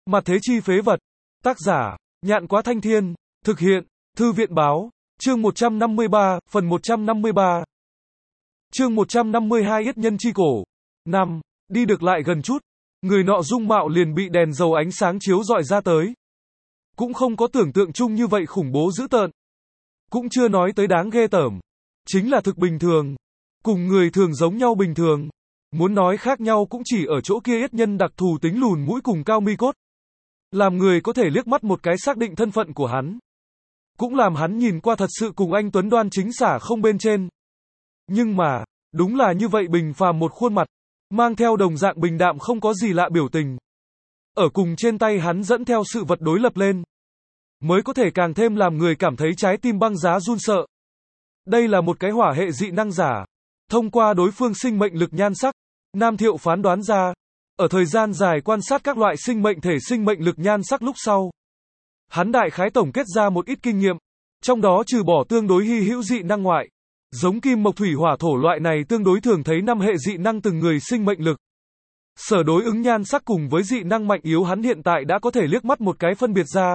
Mặt thế chi phế vật. Tác giả, Nhạn Quá Thanh Thiên. Thực hiện, Thư viện Báo. Chương 153, phần 153. Chương 152 Yết nhân chi cổ. 5. Đi được lại gần chút. Người nọ dung mạo liền bị đèn dầu ánh sáng chiếu rọi ra tới. Cũng không có tưởng tượng chung như vậy khủng bố dữ tợn. Cũng chưa nói tới đáng ghê tởm. Chính là thực bình thường. Cùng người thường giống nhau bình thường. Muốn nói khác nhau cũng chỉ ở chỗ kia yết nhân đặc thù tính lùn mũi cùng cao mi cốt. Làm người có thể liếc mắt một cái xác định thân phận của hắn. Cũng làm hắn nhìn qua thật sự cùng anh Tuấn đoan chính xả không bên trên. Nhưng mà, đúng là như vậy bình phàm một khuôn mặt, mang theo đồng dạng bình đạm không có gì lạ biểu tình. Ở cùng trên tay hắn dẫn theo sự vật đối lập lên. Mới có thể càng thêm làm người cảm thấy trái tim băng giá run sợ. Đây là một cái hỏa hệ dị năng giả. Thông qua đối phương sinh mệnh lực nhan sắc, Nam Thiệu phán đoán ra, ở thời gian dài quan sát các loại sinh mệnh thể sinh mệnh lực nhan sắc lúc sau. Hắn đại khái tổng kết ra một ít kinh nghiệm, trong đó trừ bỏ tương đối hy hữu dị năng ngoại, giống kim mộc thủy hỏa thổ loại này tương đối thường thấy 5 hệ dị năng từng người sinh mệnh lực. Sở đối ứng nhan sắc cùng với dị năng mạnh yếu hắn hiện tại đã có thể liếc mắt một cái phân biệt ra.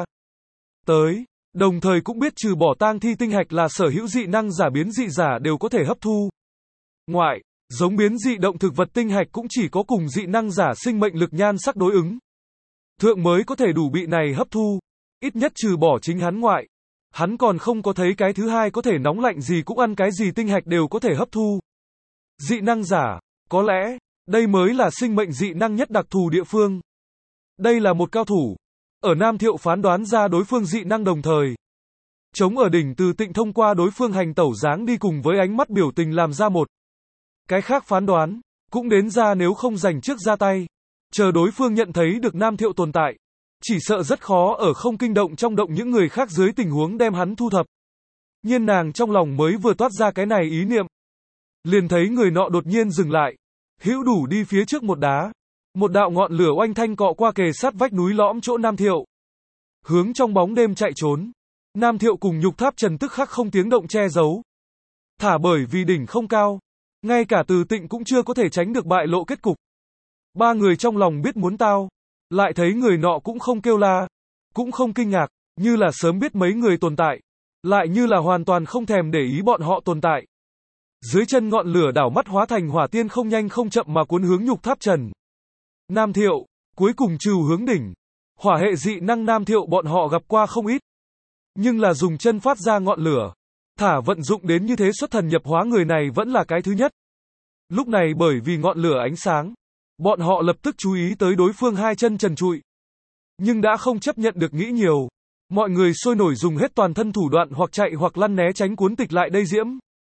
Đồng thời cũng biết trừ bỏ tang thi tinh hạch là sở hữu dị năng giả biến dị giả đều có thể hấp thu. Ngoại, giống biến dị động thực vật tinh hạch cũng chỉ có cùng dị năng giả sinh mệnh lực nhan sắc đối ứng. Thượng mới có thể đủ bị này hấp thu, ít nhất trừ bỏ chính hắn ngoại. Hắn còn không có thấy cái thứ hai có thể nóng lạnh gì cũng ăn cái gì tinh hạch đều có thể hấp thu. Dị năng giả, có lẽ, đây mới là sinh mệnh dị năng nhất đặc thù địa phương. Đây là một cao thủ. Ở Nam Thiệu phán đoán ra đối phương dị năng đồng thời. Chống ở đỉnh Từ Tịnh thông qua đối phương hành tẩu dáng đi cùng với ánh mắt biểu tình làm ra một. Cái khác phán đoán, cũng đến ra nếu không giành trước ra tay. Chờ đối phương nhận thấy được Nam Thiệu tồn tại. Chỉ sợ rất khó ở không kinh động trong động những người khác dưới tình huống đem hắn thu thập. Nhưng nàng trong lòng mới vừa toát ra cái này ý niệm. Liền thấy người nọ đột nhiên dừng lại. Hữu đủ đi phía trước một đá. Một đạo ngọn lửa oanh thanh cọ qua kề sát vách núi lõm chỗ Nam Thiệu. Hướng trong bóng đêm chạy trốn. Nam Thiệu cùng Nhục Tháp Trần tức khắc không tiếng động che giấu. Thả bởi vì đỉnh không cao. Ngay cả Từ Tịnh cũng chưa có thể tránh được bại lộ kết cục. Ba người trong lòng biết muốn tao. Lại thấy người nọ cũng không kêu la. Cũng không kinh ngạc. Như là sớm biết mấy người tồn tại. Lại như là hoàn toàn không thèm để ý bọn họ tồn tại. Dưới chân ngọn lửa đảo mắt hóa thành hỏa tiên không nhanh không chậm mà cuốn hướng Nhục Tháp Trần. Nam Thiệu, cuối cùng trừ hướng đỉnh. Hỏa hệ dị năng Nam Thiệu bọn họ gặp qua không ít. Nhưng là dùng chân phát ra ngọn lửa. Thả vận dụng đến như thế xuất thần nhập hóa người này vẫn là cái thứ nhất. Lúc này bởi vì ngọn lửa ánh sáng. Bọn họ lập tức chú ý tới đối phương hai chân trần trụi. Nhưng đã không chấp nhận được nghĩ nhiều. Mọi người sôi nổi dùng hết toàn thân thủ đoạn hoặc chạy hoặc lăn né tránh cuốn tịch lại đây diễm.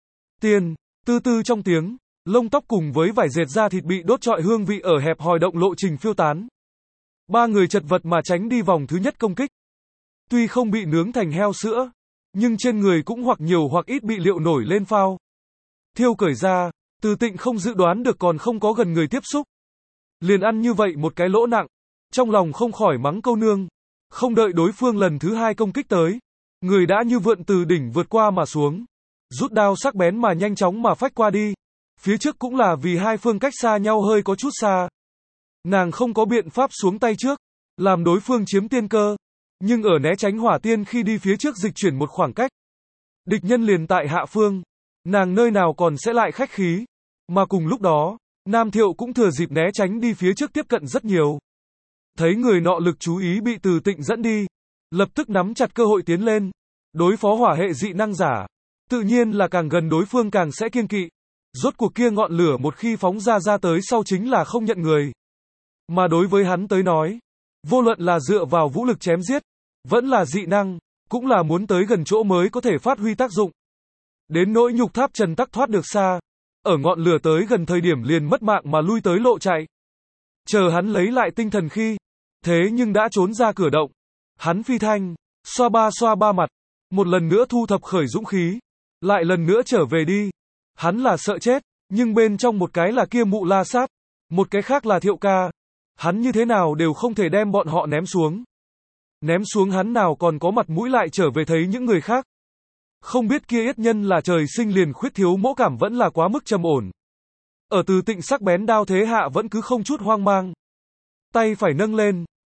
Tư tư trong tiếng. Lông tóc cùng với vải dệt da thịt bị đốt trọi hương vị ở hẹp hòi động lộ trình phiêu tán. Ba người chật vật mà tránh đi vòng thứ nhất công kích. Tuy không bị nướng thành heo sữa, nhưng trên người cũng hoặc nhiều hoặc ít bị liệu nổi lên phao. Thiêu cởi ra, Từ Tịnh không dự đoán được còn không có gần người tiếp xúc. Liền ăn như vậy một cái lỗ nặng, trong lòng không khỏi mắng câu nương. Không đợi đối phương lần thứ hai công kích tới. Người đã như vượn từ đỉnh vượt qua mà xuống. Rút đao sắc bén mà nhanh chóng mà phách qua đi. Phía trước cũng là vì hai phương cách xa nhau hơi có chút xa. Nàng không có biện pháp xuống tay trước, làm đối phương chiếm tiên cơ. Nhưng ở né tránh hỏa tiên khi đi phía trước dịch chuyển một khoảng cách. Địch nhân liền tại hạ phương. Nàng nơi nào còn sẽ lại khách khí. Mà cùng lúc đó, Nam Thiệu cũng thừa dịp né tránh đi phía trước tiếp cận rất nhiều. Thấy người nọ lực chú ý bị Từ Tịnh dẫn đi. Lập tức nắm chặt cơ hội tiến lên. Đối phó hỏa hệ dị năng giả. Tự nhiên là càng gần đối phương càng sẽ kiêng kỵ. Rốt cuộc kia ngọn lửa một khi phóng ra tới sau chính là không nhận người. Mà đối với hắn tới nói, vô luận là dựa vào vũ lực chém giết, vẫn là dị năng, cũng là muốn tới gần chỗ mới có thể phát huy tác dụng. Đến nỗi Nhục Tháp Trần tắc thoát được xa, ở ngọn lửa tới gần thời điểm liền mất mạng mà lui tới lộ chạy. Chờ hắn lấy lại tinh thần khi, thế nhưng đã trốn ra cửa động. Hắn phi thanh, xoa ba mặt, một lần nữa thu thập khởi dũng khí, lại lần nữa trở về đi. Hắn là sợ chết, nhưng bên trong một cái là kia Mụ La Sát, một cái khác là Thiệu ca. Hắn như thế nào đều không thể đem bọn họ ném xuống. Ném xuống hắn nào còn có mặt mũi lại trở về thấy những người khác. Không biết kia yết nhân là trời sinh liền khuyết thiếu mỗ cảm vẫn là quá mức trầm ổn. Ở Từ Tịnh sắc bén đao thế hạ vẫn cứ không chút hoang mang. Tay phải nâng lên,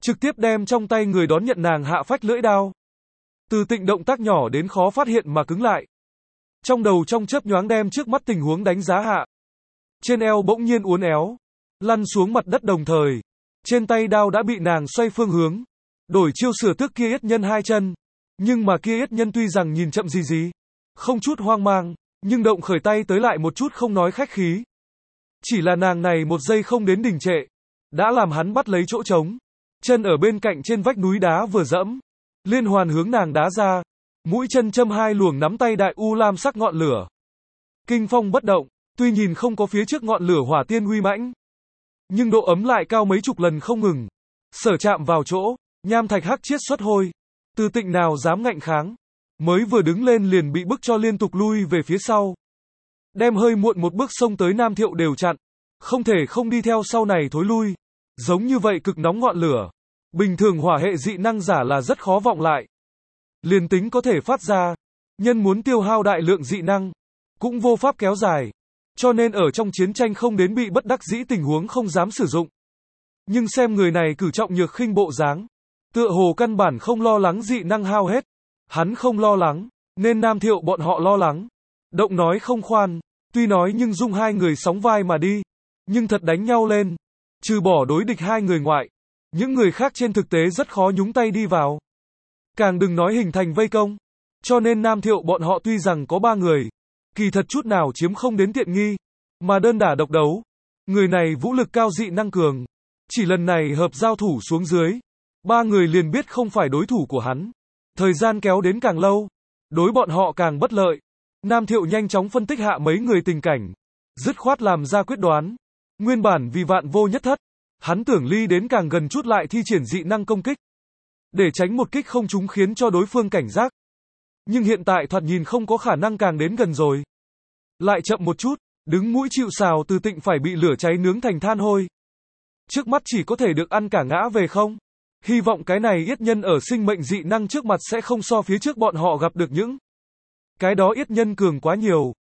trực tiếp đem trong tay người đón nhận nàng hạ phách lưỡi đao. Từ Tịnh động tác nhỏ đến khó phát hiện mà cứng lại. Trong đầu trong chớp nhoáng đem trước mắt tình huống đánh giá hạ. Trên eo bỗng nhiên uốn éo, lăn xuống mặt đất đồng thời. Trên tay đao đã bị nàng xoay phương hướng. Đổi chiêu sửa tước kia yết nhân hai chân. Nhưng mà kia yết nhân tuy rằng nhìn chậm gì, không chút hoang mang, nhưng động khởi tay tới lại một chút không nói khách khí. Chỉ là nàng này một giây không đến đình trệ, đã làm hắn bắt lấy chỗ trống. Chân ở bên cạnh trên vách núi đá vừa dẫm, liên hoàn hướng nàng đá ra. Mũi chân châm hai luồng nắm tay đại u lam sắc ngọn lửa. Kinh phong bất động, tuy nhìn không có phía trước ngọn lửa hỏa tiên huy mãnh, nhưng độ ấm lại cao mấy chục lần không ngừng. Sở chạm vào chỗ, nham thạch hắc chiết xuất hôi. Từ Tịnh nào dám ngạnh kháng, mới vừa đứng lên liền bị bức cho liên tục lui về phía sau. Đem hơi muộn một bước xông tới Nam Thiệu đều chặn, không thể không đi theo sau này thối lui. Giống như vậy cực nóng ngọn lửa, bình thường hỏa hệ dị năng giả là rất khó vọng lại. Liền tính có thể phát ra, nhân muốn tiêu hao đại lượng dị năng, cũng vô pháp kéo dài. Cho nên ở trong chiến tranh không đến bị bất đắc dĩ tình huống không dám sử dụng. Nhưng xem người này cử trọng nhược khinh bộ dáng, tựa hồ căn bản không lo lắng dị năng hao hết. Hắn không lo lắng, nên Nam Thiệu bọn họ lo lắng. Động nói không khoan, tuy nói nhưng dung hai người sóng vai mà đi. Nhưng thật đánh nhau lên, trừ bỏ đối địch hai người ngoại, những người khác trên thực tế rất khó nhúng tay đi vào. Càng đừng nói hình thành vây công. Cho nên Nam Thiệu bọn họ tuy rằng có 3 người, kỳ thật chút nào chiếm không đến tiện nghi, mà đơn đả độc đấu. Người này vũ lực cao dị năng cường, chỉ lần này hợp giao thủ xuống dưới, 3 người liền biết không phải đối thủ của hắn. Thời gian kéo đến càng lâu, đối bọn họ càng bất lợi. Nam Thiệu nhanh chóng phân tích hạ mấy người tình cảnh, dứt khoát làm ra quyết đoán. Nguyên bản vì vạn vô nhất thất, hắn tưởng ly đến càng gần chút lại thi triển dị năng công kích, để tránh một kích không trúng khiến cho đối phương cảnh giác. Nhưng hiện tại thoạt nhìn không có khả năng càng đến gần rồi. Lại chậm một chút, đứng mũi chịu sào Từ Tịnh phải bị lửa cháy nướng thành than hôi. Trước mắt chỉ có thể được ăn cả ngã về không. Hy vọng cái này yết nhân ở sinh mệnh dị năng trước mặt sẽ không so phía trước bọn họ gặp được những cái đó yết nhân cường quá nhiều.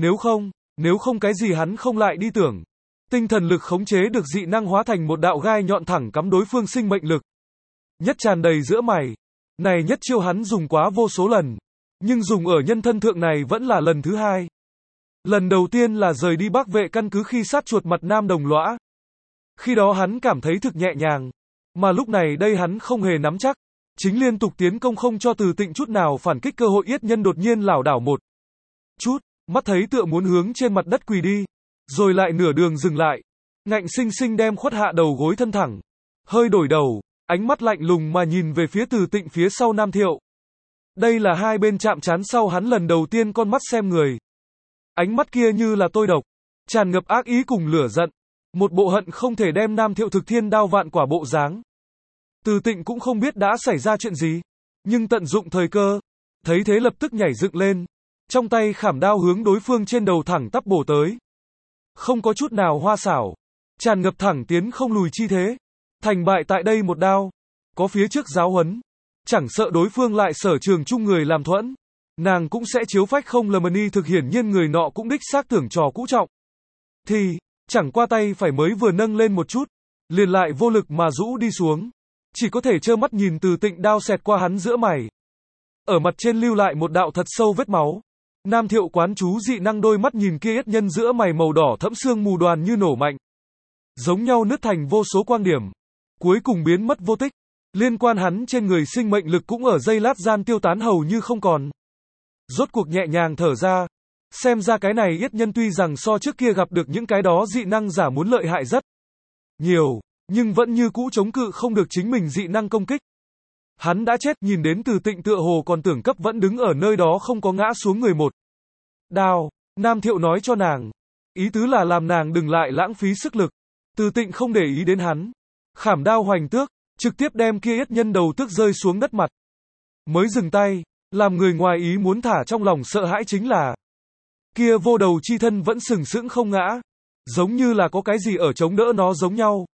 Nếu không cái gì hắn không lại đi tưởng. Tinh thần lực khống chế được dị năng hóa thành một đạo gai nhọn thẳng cắm đối phương sinh mệnh lực. Nhất tràn đầy giữa mày. Này nhất chiêu hắn dùng quá vô số lần. Nhưng dùng ở nhân thân thượng này vẫn là lần thứ 2. Lần đầu tiên là rời đi Bắc Vệ căn cứ khi sát chuột mặt Nam Đồng Lõa. Khi đó hắn cảm thấy thực nhẹ nhàng. Mà lúc này đây hắn không hề nắm chắc. Chính liên tục tiến công không cho Từ Tịnh chút nào phản kích cơ hội yết nhân đột nhiên lảo đảo một chút. Mắt thấy tựa muốn hướng trên mặt đất quỳ đi. Rồi lại nửa đường dừng lại. Ngạnh sinh sinh đem khuất hạ đầu gối thân thẳng. Hơi đổi đầu. Ánh mắt lạnh lùng mà nhìn về phía Từ Tịnh phía sau Nam Thiệu. Đây là hai bên chạm trán sau hắn lần đầu tiên con mắt xem người. Ánh mắt kia như là tôi độc, tràn ngập ác ý cùng lửa giận. Một bộ hận không thể đem Nam Thiệu thực thiên đao vạn quả bộ dáng. Từ Tịnh cũng không biết đã xảy ra chuyện gì, nhưng tận dụng thời cơ, thấy thế lập tức nhảy dựng lên, trong tay khảm đao hướng đối phương trên đầu thẳng tắp bổ tới. Không có chút nào hoa xảo, tràn ngập thẳng tiến không lùi chi thế. Thành bại tại đây một đao, có phía trước giáo huấn, chẳng sợ đối phương lại sở trường chung người làm thuẫn, nàng cũng sẽ chiếu phách không lờ mờ thực hiển nhiên người nọ cũng đích xác tưởng trò cũ trọng. Thì, chẳng qua tay phải mới vừa nâng lên một chút, liền lại vô lực mà rũ đi xuống, chỉ có thể trơ mắt nhìn Từ Tịnh đao xẹt qua hắn giữa mày. Ở mặt trên lưu lại một đạo thật sâu vết máu. Nam Thiệu quán chú dị năng đôi mắt nhìn kia yết nhân giữa mày màu đỏ thẫm sương mù đoàn như nổ mạnh, giống nhau nứt thành vô số quang điểm, cuối cùng biến mất vô tích. Liên quan hắn trên người sinh mệnh lực cũng ở giây lát gian tiêu tán hầu như không còn. Rốt cuộc nhẹ nhàng thở ra, xem ra cái này yết nhân tuy rằng so trước kia gặp được những cái đó dị năng giả muốn lợi hại rất nhiều, nhưng vẫn như cũ chống cự không được chính mình dị năng công kích. Hắn đã chết, nhìn đến Từ Tịnh tựa hồ còn tưởng cấp vẫn đứng ở nơi đó không có ngã xuống người một đao. Nam Thiệu nói cho nàng, ý tứ là làm nàng đừng lại lãng phí sức lực. Từ Tịnh không để ý đến hắn, khảm đao hoành tước, trực tiếp đem kia yết nhân đầu tước rơi xuống đất mặt. Mới dừng tay, làm người ngoài ý muốn thả trong lòng sợ hãi chính là kia vô đầu chi thân vẫn sừng sững không ngã, giống như là có cái gì ở chống đỡ nó giống nhau.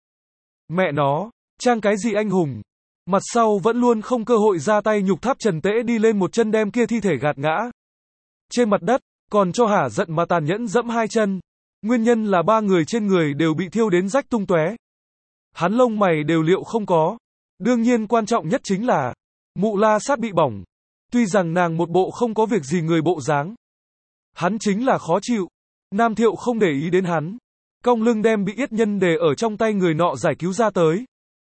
Mẹ nó, trang cái gì anh hùng, mặt sau vẫn luôn không cơ hội ra tay nhục tháp trần tễ đi lên một chân đem kia thi thể gạt ngã trên mặt đất, còn cho hả giận mà tàn nhẫn dẫm 2 chân. Nguyên nhân là 3 người trên người đều bị thiêu đến rách tung tóe. Hắn lông mày đều liệu không có, Đương nhiên quan trọng nhất chính là, Mụ La Sát bị bỏng. Tuy rằng nàng một bộ không có việc gì người bộ dáng. Hắn chính là khó chịu. Nam Thiệu không để ý đến hắn. Cong lưng đem bị yết nhân đề ở trong tay người nọ giải cứu ra tới.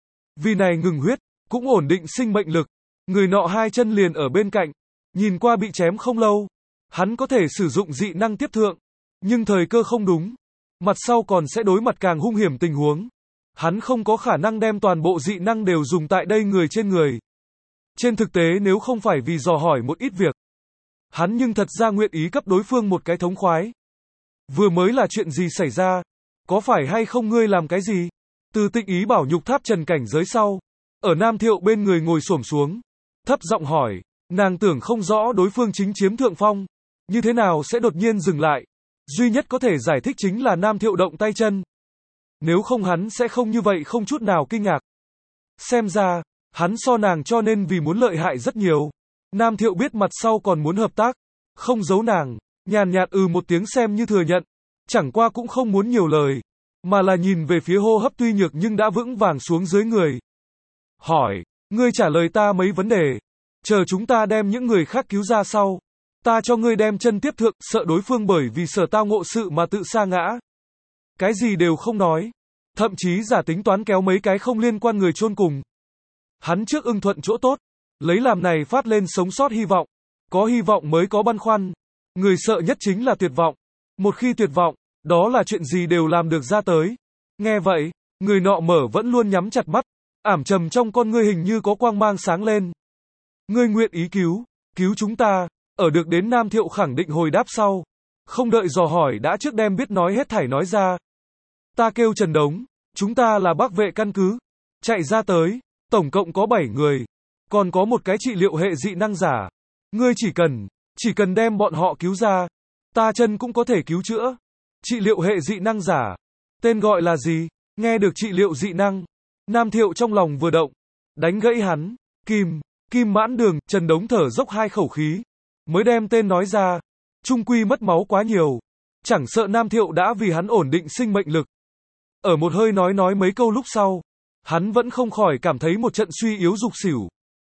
Vì này ngừng huyết, cũng ổn định sinh mệnh lực. Người nọ hai chân liền ở bên cạnh. Nhìn qua bị chém không lâu. Hắn có thể sử dụng dị năng tiếp thượng. Nhưng thời cơ không đúng. Mặt sau còn sẽ đối mặt càng hung hiểm tình huống. Hắn không có khả năng đem toàn bộ dị năng đều dùng tại đây người trên người. Trên thực tế nếu không phải vì dò hỏi một ít việc. Hắn nhưng thật ra nguyện ý cấp đối phương một cái thống khoái. Vừa mới là chuyện gì xảy ra? Có phải hay không ngươi làm cái gì? Từ Tịnh Ý bảo nhục tháp trần cảnh giới sau. Ở Nam Thiệu bên người ngồi xổm xuống. Thấp giọng hỏi. Nàng tưởng không rõ đối phương chính chiếm thượng phong. Như thế nào sẽ đột nhiên dừng lại? Duy nhất có thể giải thích chính là Nam Thiệu động tay chân. Nếu không hắn sẽ không như vậy không chút nào kinh ngạc. Xem ra, hắn so nàng cho nên vì muốn lợi hại rất nhiều. Nam Thiệu biết mặt sau còn muốn hợp tác. Không giấu nàng, nhàn nhạt một tiếng xem như thừa nhận. Chẳng qua cũng không muốn nhiều lời. Mà là nhìn về phía hô hấp tuy nhược nhưng đã vững vàng xuống dưới người. Hỏi, ngươi trả lời ta mấy vấn đề. Chờ chúng ta đem những người khác cứu ra sau. Ta cho ngươi đem chân tiếp thượng, sợ đối phương bởi vì sở tao ngộ sự mà tự sa ngã. Cái gì đều không nói. Thậm chí giả tính toán kéo mấy cái không liên quan người chôn cùng. Hắn trước ưng thuận chỗ tốt. Lấy làm này phát lên sống sót hy vọng. Có hy vọng mới có băn khoăn. Người sợ nhất chính là tuyệt vọng. Một khi tuyệt vọng, đó là chuyện gì đều làm được ra tới. Nghe vậy, người nọ mở vẫn luôn nhắm chặt mắt. Ảm trầm trong con ngươi hình như có quang mang sáng lên. Ngươi nguyện ý cứu chúng ta. Ở được đến Nam Thiệu khẳng định hồi đáp sau. Không đợi dò hỏi đã trước đem biết nói hết thảy nói ra. Ta kêu Trần Đống, chúng ta là Bắc Vệ căn cứ. Chạy ra tới, tổng cộng có 7 người. Còn có một cái trị liệu hệ dị năng giả. Ngươi chỉ cần đem bọn họ cứu ra. Ta chân cũng có thể cứu chữa. Trị liệu hệ dị năng giả. Tên gọi là gì? Nghe được trị liệu dị năng. Nam Thiệu trong lòng vừa động. Đánh gãy hắn. Kim Mãn Đường, Trần Đống thở dốc hai khẩu khí. Mới đem tên nói ra. Trung quy mất máu quá nhiều. Chẳng sợ Nam Thiệu đã vì hắn ổn định sinh mệnh lực. Ở một hơi nói mấy câu lúc sau. Hắn vẫn không khỏi cảm thấy một trận suy yếu rục xỉu.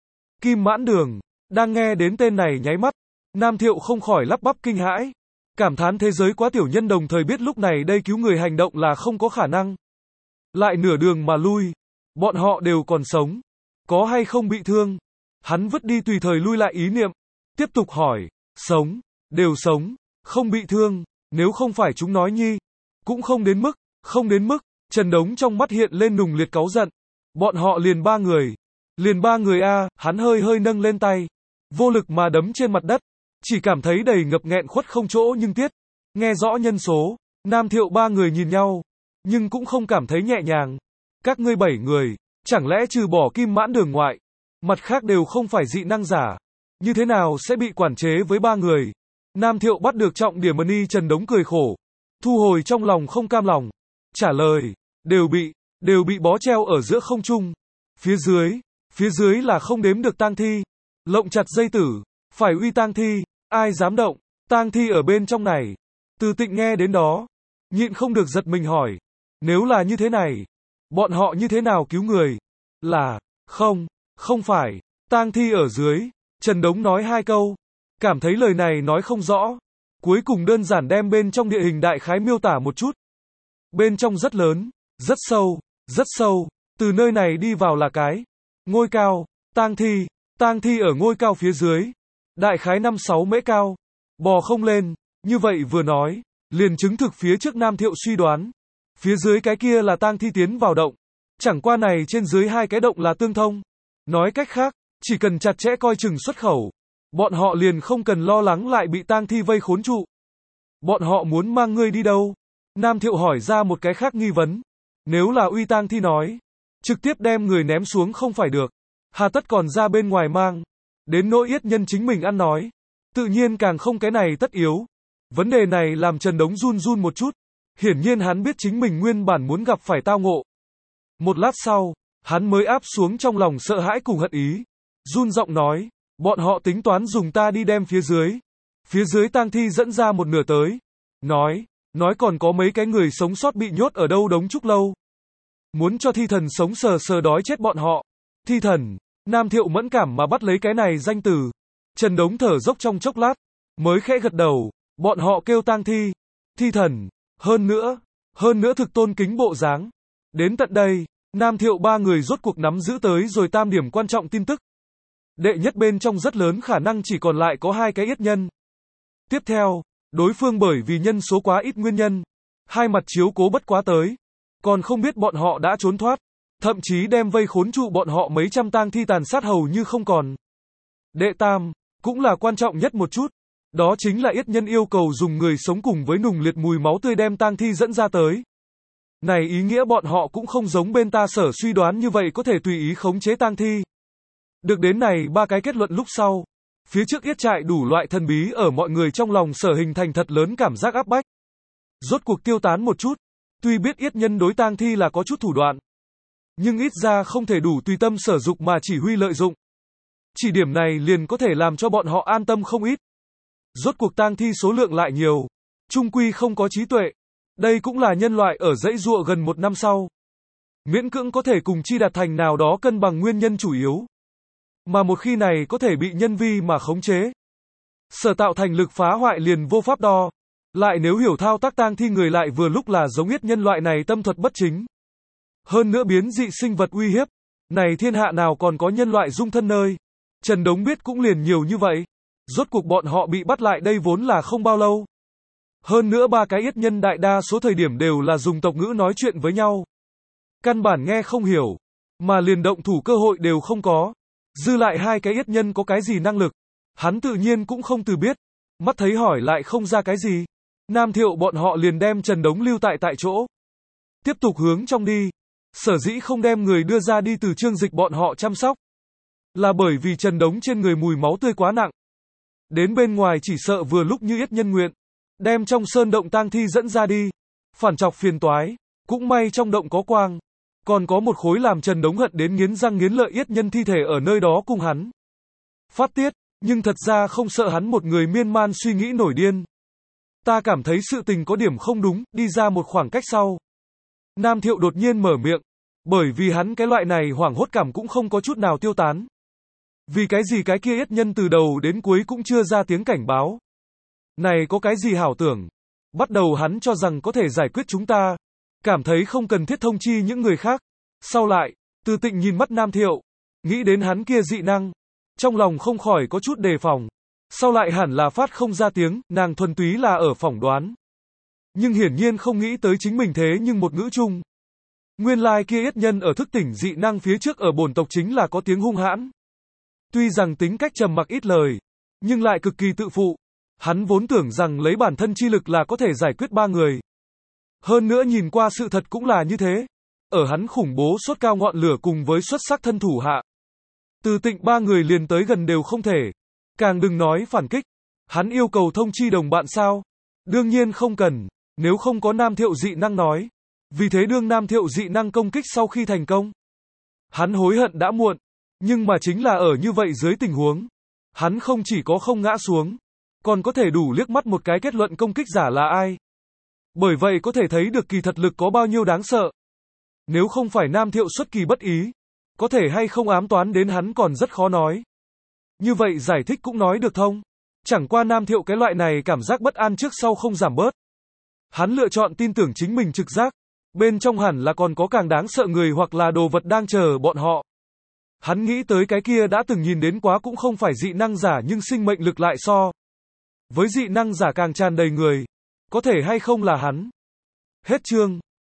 Kim Mãn Đường. Đang nghe đến tên này nháy mắt. Nam Thiệu không khỏi lắp bắp kinh hãi. Cảm thán thế giới quá tiểu nhân đồng thời biết lúc này đây cứu người hành động là không có khả năng. Lại nửa đường mà lui. Bọn họ đều còn sống. Có hay không bị thương? Hắn vứt đi tùy thời lui lại ý niệm. Tiếp tục hỏi. Sống. Đều sống. Không bị thương. Nếu không phải chúng nói nhi. Cũng không đến mức. Trần Đống trong mắt hiện lên nùng liệt cáu giận. Bọn họ liền 3 người. Liền 3 người a, hắn hơi nâng lên tay. Vô lực mà đấm trên mặt đất. Chỉ cảm thấy đầy ngập nghẹn khuất không chỗ nhưng tiết. Nghe rõ nhân số. Nam Thiệu 3 người nhìn nhau. Nhưng cũng không cảm thấy nhẹ nhàng. Các ngươi 7 người. Chẳng lẽ trừ bỏ Kim Mãn Đường ngoại. Mặt khác đều không phải dị năng giả. Như thế nào sẽ bị quản chế với 3 người. Nam Thiệu bắt được trọng điểm Ni Trần Đống cười khổ. Thu hồi trong lòng không cam lòng. Trả lời. Đều bị bó treo ở giữa không trung. Phía dưới là không đếm được tang thi. Lộng chặt dây tử. Phải uy tang thi. Ai dám động. Tang thi ở bên trong này. Từ Tịnh nghe đến đó. Nhịn không được giật mình hỏi. Nếu là như thế này. Bọn họ như thế nào cứu người? Là. Không phải. Tang thi ở dưới. Trần Đống nói 2 câu. Cảm thấy lời này nói không rõ. Cuối cùng đơn giản đem bên trong địa hình đại khái miêu tả một chút. Bên trong rất lớn. Rất sâu. Từ nơi này đi vào là cái. Ngôi cao. Tang thi ở ngôi cao phía dưới. Đại khái 5-6 mễ cao. Bò không lên. Như vậy vừa nói. Liền chứng thực phía trước Nam Thiệu suy đoán. Phía dưới cái kia là tang thi tiến vào động. Chẳng qua này trên dưới 2 cái động là tương thông. Nói cách khác. Chỉ cần chặt chẽ coi chừng xuất khẩu. Bọn họ liền không cần lo lắng lại bị tang thi vây khốn trụ. Bọn họ muốn mang ngươi đi đâu? Nam Thiệu hỏi ra một cái khác nghi vấn. Nếu là uy tang thi nói. Trực tiếp đem người ném xuống không phải được. Hà tất còn ra bên ngoài mang. Đến nỗi yết nhân chính mình ăn nói. Tự nhiên càng không cái này tất yếu. Vấn đề này làm Trần Đống run một chút. Hiển nhiên hắn biết chính mình nguyên bản muốn gặp phải tao ngộ. Một lát sau, hắn mới áp xuống trong lòng sợ hãi cùng hận ý. Run giọng nói. Bọn họ tính toán dùng ta đi đem phía dưới. Phía dưới tang thi dẫn ra một nửa tới. Nói còn có mấy cái người sống sót bị nhốt ở đâu đống trúc lâu. Muốn cho thi thần sống sờ đói chết bọn họ. Thi thần. Nam Thiệu mẫn cảm mà bắt lấy cái này danh từ. Trần Đống thở dốc trong chốc lát, mới khẽ gật đầu, bọn họ kêu tang thi, thi thần, hơn nữa thực tôn kính bộ dáng. Đến tận đây, Nam Thiệu ba người rốt cuộc nắm giữ tới rồi tam điểm quan trọng tin tức. Đệ nhất bên trong rất lớn khả năng chỉ còn lại có hai cái yết nhân. Tiếp theo, đối phương bởi vì nhân số quá ít nguyên nhân, hai mặt chiếu cố bất quá tới, còn không biết bọn họ đã trốn thoát, thậm chí đem vây khốn trụ bọn họ mấy trăm tang thi tàn sát hầu như không còn. Đệ tam, cũng là quan trọng nhất một chút, đó chính là yết nhân yêu cầu dùng người sống cùng với nùng liệt mùi máu tươi đem tang thi dẫn ra tới. Này ý nghĩa bọn họ cũng không giống bên ta sở suy đoán như vậy có thể tùy ý khống chế tang thi. Được đến này ba cái kết luận lúc sau, phía trước yết trại đủ loại thần bí ở mọi người trong lòng sở hình thành thật lớn cảm giác áp bách. Rốt cuộc tiêu tán một chút, tuy biết yết nhân đối tang thi là có chút thủ đoạn, nhưng ít ra không thể đủ tùy tâm sở dục mà chỉ huy lợi dụng. Chỉ điểm này liền có thể làm cho bọn họ an tâm không ít. Rốt cuộc tang thi số lượng lại nhiều, chung quy không có trí tuệ. Đây cũng là nhân loại ở dãy giụa gần một năm sau, miễn cưỡng có thể cùng chi đạt thành nào đó cân bằng nguyên nhân chủ yếu. Mà một khi này có thể bị nhân vi mà khống chế, sở tạo thành lực phá hoại liền vô pháp đo. Lại nếu hiểu thao tác tang thi người lại vừa lúc là giống yết nhân loại này tâm thuật bất chính. Hơn nữa biến dị sinh vật uy hiếp, này thiên hạ nào còn có nhân loại dung thân nơi. Trần Đống biết cũng liền nhiều như vậy. Rốt cuộc bọn họ bị bắt lại đây vốn là không bao lâu. Hơn nữa ba cái yết nhân đại đa số thời điểm đều là dùng tộc ngữ nói chuyện với nhau. Căn bản nghe không hiểu, mà liền động thủ cơ hội đều không có. Dư lại hai cái yết nhân có cái gì năng lực, hắn tự nhiên cũng không từ biết. Mắt thấy hỏi lại không ra cái gì, Nam Thiệu bọn họ liền đem Trần Đống lưu tại chỗ. Tiếp tục hướng trong đi. Sở dĩ không đem người đưa ra đi từ Trương Dịch bọn họ chăm sóc, là bởi vì Trần Đống trên người mùi máu tươi quá nặng. Đến bên ngoài chỉ sợ vừa lúc như yết nhân nguyện, đem trong sơn động tang thi dẫn ra đi, phản chọc phiền toái. Cũng may trong động có quang, còn có một khối làm Trần Đống hận đến nghiến răng nghiến lợi yết nhân thi thể ở nơi đó cùng hắn phát tiết, nhưng thật ra không sợ hắn một người miên man suy nghĩ nổi điên. Ta cảm thấy sự tình có điểm không đúng, đi ra một khoảng cách sau. Nam Thiệu đột nhiên mở miệng, bởi vì hắn cái loại này hoảng hốt cảm cũng không có chút nào tiêu tán. Vì cái gì cái kia yết nhân từ đầu đến cuối cũng chưa ra tiếng cảnh báo. Này có cái gì hảo tưởng. Bắt đầu hắn cho rằng có thể giải quyết chúng ta, cảm thấy không cần thiết thông chi những người khác. Sau lại, Từ Tịnh nhìn mắt Nam Thiệu, nghĩ đến hắn kia dị năng, trong lòng không khỏi có chút đề phòng. Sau lại hẳn là phát không ra tiếng, nàng thuần túy là ở phỏng đoán. Nhưng hiển nhiên không nghĩ tới chính mình thế nhưng một ngữ chung. Nguyên lai kia yết nhân ở thức tỉnh dị năng phía trước ở bổn tộc chính là có tiếng hung hãn. Tuy rằng tính cách trầm mặc ít lời, nhưng lại cực kỳ tự phụ. Hắn vốn tưởng rằng lấy bản thân chi lực là có thể giải quyết ba người. Hơn nữa nhìn qua sự thật cũng là như thế. Ở hắn khủng bố sốt cao ngọn lửa cùng với xuất sắc thân thủ hạ, Từ Tịnh ba người liền tới gần đều không thể. Càng đừng nói phản kích. Hắn yêu cầu thông chi đồng bạn sao? Đương nhiên không cần, nếu không có Nam Thiệu dị năng nói. Vì thế đương Nam Thiệu dị năng công kích sau khi thành công, hắn hối hận đã muộn. Nhưng mà chính là ở như vậy dưới tình huống, hắn không chỉ có không ngã xuống, còn có thể đủ liếc mắt một cái kết luận công kích giả là ai. Bởi vậy có thể thấy được kỳ thật lực có bao nhiêu đáng sợ. Nếu không phải Nam Thiệu xuất kỳ bất ý, có thể hay không ám toán đến hắn còn rất khó nói. Như vậy giải thích cũng nói được thông. Chẳng qua Nam Thiệu cái loại này cảm giác bất an trước sau không giảm bớt. Hắn lựa chọn tin tưởng chính mình trực giác. Bên trong hẳn là còn có càng đáng sợ người hoặc là đồ vật đang chờ bọn họ. Hắn nghĩ tới cái kia đã từng nhìn đến quá cũng không phải dị năng giả nhưng sinh mệnh lực lại so với dị năng giả càng tràn đầy người. Có thể hay không là hắn. Hết chương.